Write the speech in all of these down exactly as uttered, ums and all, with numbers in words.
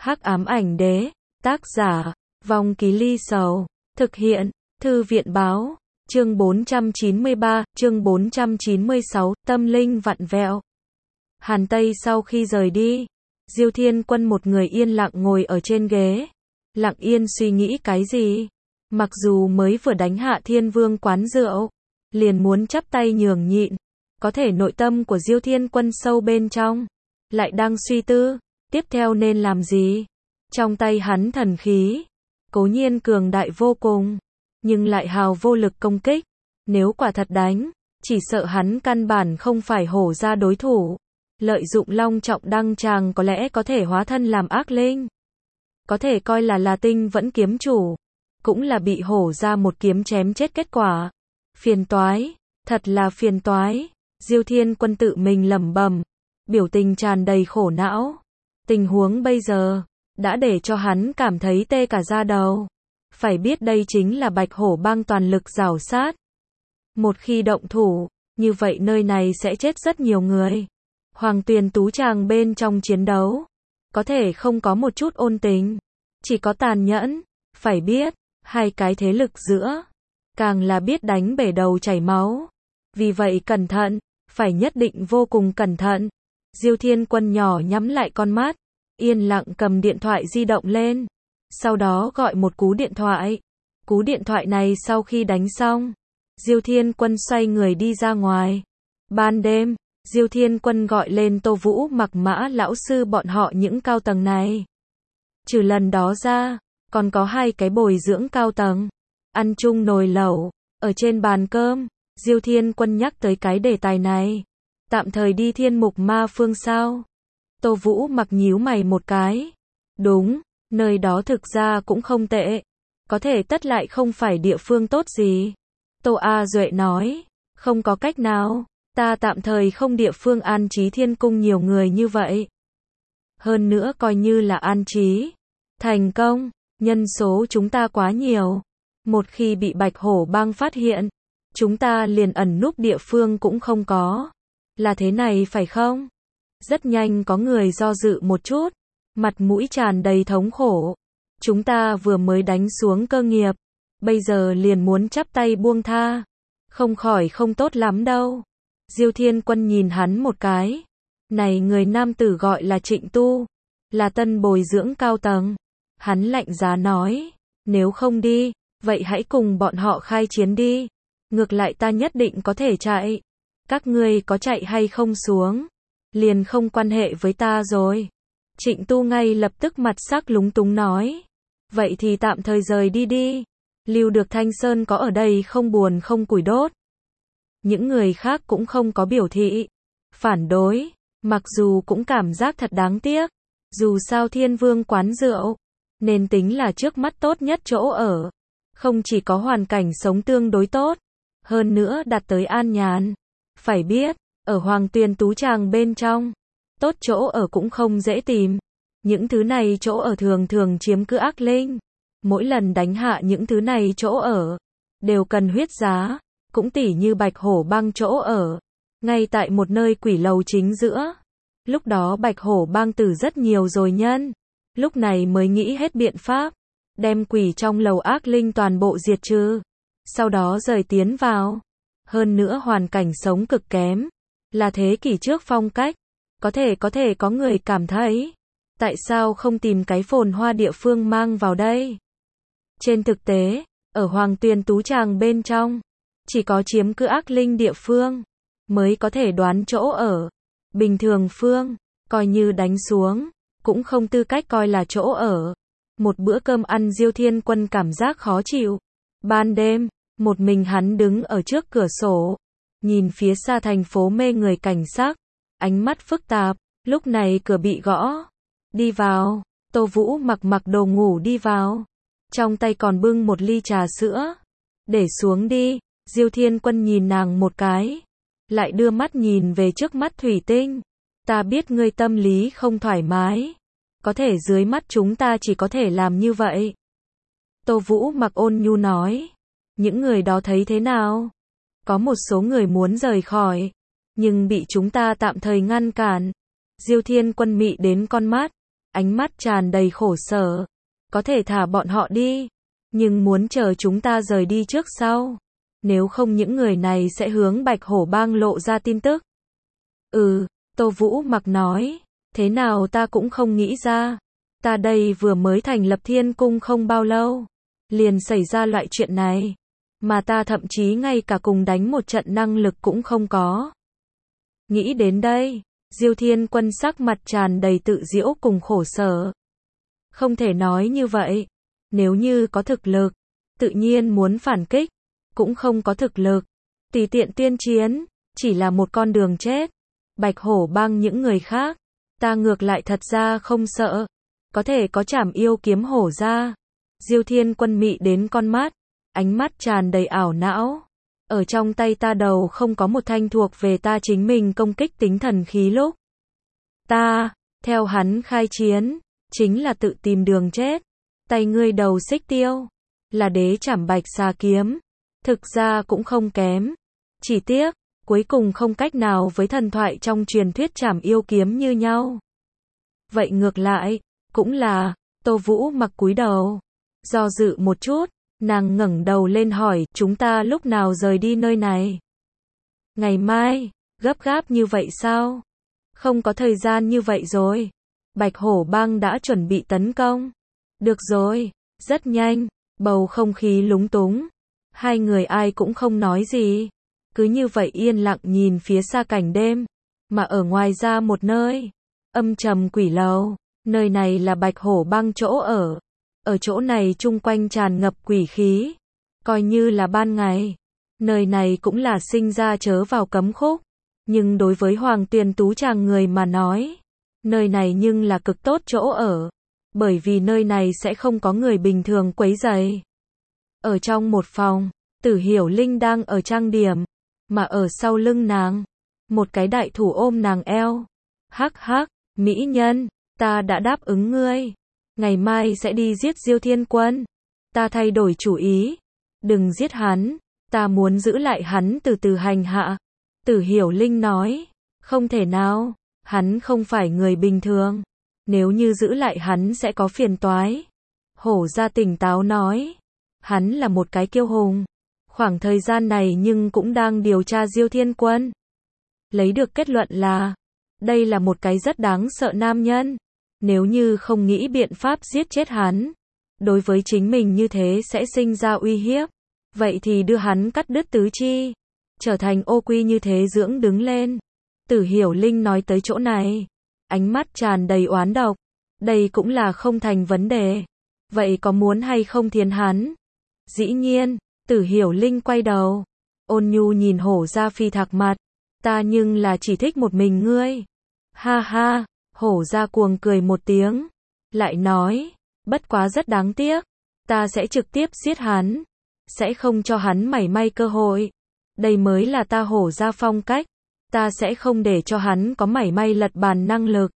Hắc ám ảnh đế, tác giả, Vong Ký Ly Sầu, thực hiện, Thư viện báo, chương bốn trăm chín mươi ba, chương bốn trăm chín mươi sáu, tâm linh vặn vẹo. Hàn Tây sau khi rời đi, Diêu Thiên Quân một người yên lặng ngồi ở trên ghế, lặng yên suy nghĩ cái gì. Mặc dù mới vừa đánh hạ Thiên Vương quán rượu, liền muốn chắp tay nhường nhịn, có thể nội tâm của Diêu Thiên Quân sâu bên trong, lại đang suy tư, tiếp theo nên làm gì. Trong tay hắn thần khí, cố nhiên cường đại vô cùng, nhưng lại hào vô lực công kích. Nếu quả thật đánh, chỉ sợ hắn căn bản không phải hổ ra đối thủ. Lợi dụng long trọng đăng tràng có lẽ có thể hóa thân làm ác linh. Có thể coi là là tinh vẫn kiếm chủ, cũng là bị hổ ra một kiếm chém chết kết quả. Phiền toái, thật là phiền toái. Diêu Thiên Quân tự mình lẩm bẩm, biểu tình tràn đầy khổ não. Tình huống bây giờ đã để cho hắn cảm thấy tê cả da đầu. Phải biết đây chính là Bạch Hổ Bang toàn lực rảo sát. Một khi động thủ, như vậy nơi này sẽ chết rất nhiều người. Hoàng Tuyền Tú Tràng bên trong chiến đấu, có thể không có một chút ôn tình, chỉ có tàn nhẫn. Phải biết, hai cái thế lực giữa, càng là biết đánh bể đầu chảy máu. Vì vậy cẩn thận, phải nhất định vô cùng cẩn thận. Diêu Thiên Quân nhỏ nhắm lại con mắt, yên lặng cầm điện thoại di động lên, sau đó gọi một cú điện thoại. Cú điện thoại này sau khi đánh xong, Diêu Thiên Quân xoay người đi ra ngoài. Ban đêm, Diêu Thiên Quân gọi lên Tô Vũ, Mặc Mã lão sư bọn họ những cao tầng này. Trừ lần đó ra, còn có hai cái bồi dưỡng cao tầng, ăn chung nồi lẩu, ở trên bàn cơm. Diêu Thiên Quân nhắc tới cái đề tài này. Tạm thời đi Thiên Mục Ma Phương sao? Tô Vũ Mặc nhíu mày một cái. Đúng, nơi đó thực ra cũng không tệ. Có thể tất lại không phải địa phương tốt gì. Tô A Duệ nói. Không có cách nào, ta tạm thời không địa phương an trí thiên cung nhiều người như vậy. Hơn nữa coi như là an trí thành công, nhân số chúng ta quá nhiều. Một khi bị Bạch Hổ Bang phát hiện, chúng ta liền ẩn núp địa phương cũng không có. Là thế này phải không? Rất nhanh có người do dự một chút, mặt mũi tràn đầy thống khổ. Chúng ta vừa mới đánh xuống cơ nghiệp, bây giờ liền muốn chắp tay buông tha. Không khỏi không tốt lắm đâu. Diêu Thiên Quân nhìn hắn một cái. Này người nam tử gọi là Trịnh Tu, là tân bồi dưỡng cao tầng. Hắn lạnh giá nói, nếu không đi, vậy hãy cùng bọn họ khai chiến đi. Ngược lại ta nhất định có thể chạy. Các ngươi có chạy hay không xuống, liền không quan hệ với ta rồi. Trịnh Tu ngay lập tức mặt sắc lúng túng nói. Vậy thì tạm thời rời đi đi. Lưu được Thanh Sơn có ở đây không buồn không củi đốt. Những người khác cũng không có biểu thị phản đối, mặc dù cũng cảm giác thật đáng tiếc. Dù sao Thiên Vương quán rượu, nên tính là trước mắt tốt nhất chỗ ở. Không chỉ có hoàn cảnh sống tương đối tốt, hơn nữa đạt tới an nhàn. Phải biết, ở Hoàng Tuyền Tú Tràng bên trong, tốt chỗ ở cũng không dễ tìm. Những thứ này chỗ ở thường thường chiếm cứ ác linh. Mỗi lần đánh hạ những thứ này chỗ ở, đều cần huyết giá. Cũng tỉ như Bạch Hổ Bang chỗ ở, ngay tại một nơi quỷ lầu chính giữa. Lúc đó Bạch Hổ Bang tử rất nhiều rồi nhân. Lúc này mới nghĩ hết biện pháp, đem quỷ trong lầu ác linh toàn bộ diệt trừ. Sau đó rời tiến vào. Hơn nữa hoàn cảnh sống cực kém, là thế kỷ trước phong cách. Có thể có thể có người cảm thấy, tại sao không tìm cái phồn hoa địa phương mang vào đây? Trên thực tế, ở Hoàng Tuyền Tú Tràng bên trong, chỉ có chiếm cứ ác linh địa phương, mới có thể đoán chỗ ở. Bình thường phương, coi như đánh xuống, cũng không tư cách coi là chỗ ở. Một bữa cơm ăn Diêu Thiên Quân cảm giác khó chịu. Ban đêm, một mình hắn đứng ở trước cửa sổ, nhìn phía xa thành phố mê người cảnh sắc, ánh mắt phức tạp. Lúc này cửa bị gõ. Đi vào, Tô Vũ mặc mặc đồ ngủ đi vào. Trong tay còn bưng một ly trà sữa. Để xuống đi. Diêu Thiên Quân nhìn nàng một cái, lại đưa mắt nhìn về trước mắt thủy tinh. Ta biết ngươi tâm lý không thoải mái, có thể dưới mắt chúng ta chỉ có thể làm như vậy. Tô Vũ Mặc ôn nhu nói. Những người đó thấy thế nào? Có một số người muốn rời khỏi, nhưng bị chúng ta tạm thời ngăn cản. Diêu Thiên Quân mị đến con mắt, ánh mắt tràn đầy khổ sở. Có thể thả bọn họ đi, nhưng muốn chờ chúng ta rời đi trước sau. Nếu không những người này sẽ hướng Bạch Hổ Bang lộ ra tin tức. Ừ, Tô Vũ Mặc nói, thế nào ta cũng không nghĩ ra. Ta đây vừa mới thành lập Thiên Cung không bao lâu, liền xảy ra loại chuyện này. Mà ta thậm chí ngay cả cùng đánh một trận năng lực cũng không có. Nghĩ đến đây, Diêu Thiên Quân sắc mặt tràn đầy tự giễu cùng khổ sở. Không thể nói như vậy. Nếu như có thực lực, tự nhiên muốn phản kích. Cũng không có thực lực, tùy tiện tiên chiến, chỉ là một con đường chết. Bạch Hổ Bang những người khác, ta ngược lại thật ra không sợ. Có thể có trảm yêu kiếm hổ ra. Diêu Thiên Quân mị đến con mắt, ánh mắt tràn đầy ảo não. Ở trong tay ta đầu không có một thanh thuộc về ta chính mình công kích tính thần khí lúc. Ta, theo hắn khai chiến, chính là tự tìm đường chết. Tay ngươi đầu xích tiêu, là đế trảm bạch xà kiếm. Thực ra cũng không kém. Chỉ tiếc, cuối cùng không cách nào với thần thoại trong truyền thuyết trảm yêu kiếm như nhau. Vậy ngược lại, cũng là, Tô Vũ Mặc cúi đầu. Do dự một chút, nàng ngẩng đầu lên hỏi, chúng ta lúc nào rời đi nơi này? Ngày mai, gấp gáp như vậy sao? Không có thời gian như vậy rồi. Bạch Hổ Bang đã chuẩn bị tấn công. Được rồi, rất nhanh, bầu không khí lúng túng. Hai người ai cũng không nói gì. Cứ như vậy yên lặng nhìn phía xa cảnh đêm. Mà ở ngoài ra một nơi, âm trầm quỷ lầu. Nơi này là Bạch Hổ Bang chỗ ở. Ở chỗ này chung quanh tràn ngập quỷ khí. Coi như là ban ngày. Nơi này cũng là sinh ra chớ vào cấm khúc. Nhưng đối với Hoàng Tuyền Tú chàng người mà nói, nơi này nhưng là cực tốt chỗ ở. Bởi vì nơi này sẽ không có người bình thường quấy rầy. Ở trong một phòng, Tử Hiểu Linh đang ở trang điểm. Mà ở sau lưng nàng, một cái đại thủ ôm nàng eo. Hắc hắc, mỹ nhân, ta đã đáp ứng ngươi. Ngày mai sẽ đi giết Diêu Thiên Quân. Ta thay đổi chủ ý. Đừng giết hắn, ta muốn giữ lại hắn từ từ hành hạ. Tử Hiểu Linh nói, không thể nào, hắn không phải người bình thường. Nếu như giữ lại hắn sẽ có phiền toái. Hổ Gia tỉnh táo nói, hắn là một cái kiêu hùng. Khoảng thời gian này nhưng cũng đang điều tra Diêu Thiên Quân. Lấy được kết luận là, đây là một cái rất đáng sợ nam nhân. Nếu như không nghĩ biện pháp giết chết hắn, đối với chính mình như thế sẽ sinh ra uy hiếp. Vậy thì đưa hắn cắt đứt tứ chi, trở thành ô quy như thế dưỡng đứng lên. Tử Hiểu Linh nói tới chỗ này, ánh mắt tràn đầy oán độc. Đây cũng là không thành vấn đề. Vậy có muốn hay không thiến hắn? Dĩ nhiên, Tử Hiểu Linh quay đầu, ôn nhu nhìn Hổ Gia Phi Thạc mặt. Ta nhưng là chỉ thích một mình ngươi. Ha ha, Hổ Gia cuồng cười một tiếng. Lại nói, bất quá rất đáng tiếc. Ta sẽ trực tiếp giết hắn. Sẽ không cho hắn mảy may cơ hội. Đây mới là ta Hổ Gia phong cách. Ta sẽ không để cho hắn có mảy may lật bàn năng lực.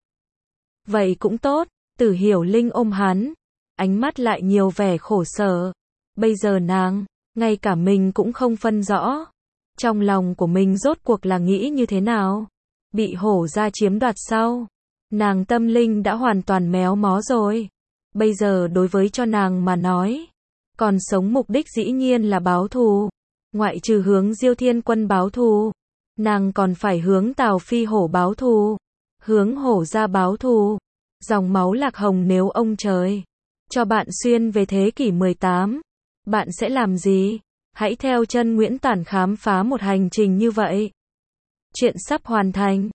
Vậy cũng tốt, Tử Hiểu Linh ôm hắn. Ánh mắt lại nhiều vẻ khổ sở. Bây giờ nàng, ngay cả mình cũng không phân rõ. Trong lòng của mình rốt cuộc là nghĩ như thế nào? Bị Hổ Gia chiếm đoạt sau, nàng tâm linh đã hoàn toàn méo mó rồi. Bây giờ đối với cho nàng mà nói, còn sống mục đích dĩ nhiên là báo thù. Ngoại trừ hướng Diêu Thiên Quân báo thù, nàng còn phải hướng Tào Phi Hổ báo thù, hướng Hổ Gia báo thù. Dòng máu Lạc Hồng nếu ông trời cho bạn xuyên về thế kỷ mười tám, bạn sẽ làm gì? Hãy theo chân Nguyễn Tản khám phá một hành trình như vậy. Chuyện sắp hoàn thành.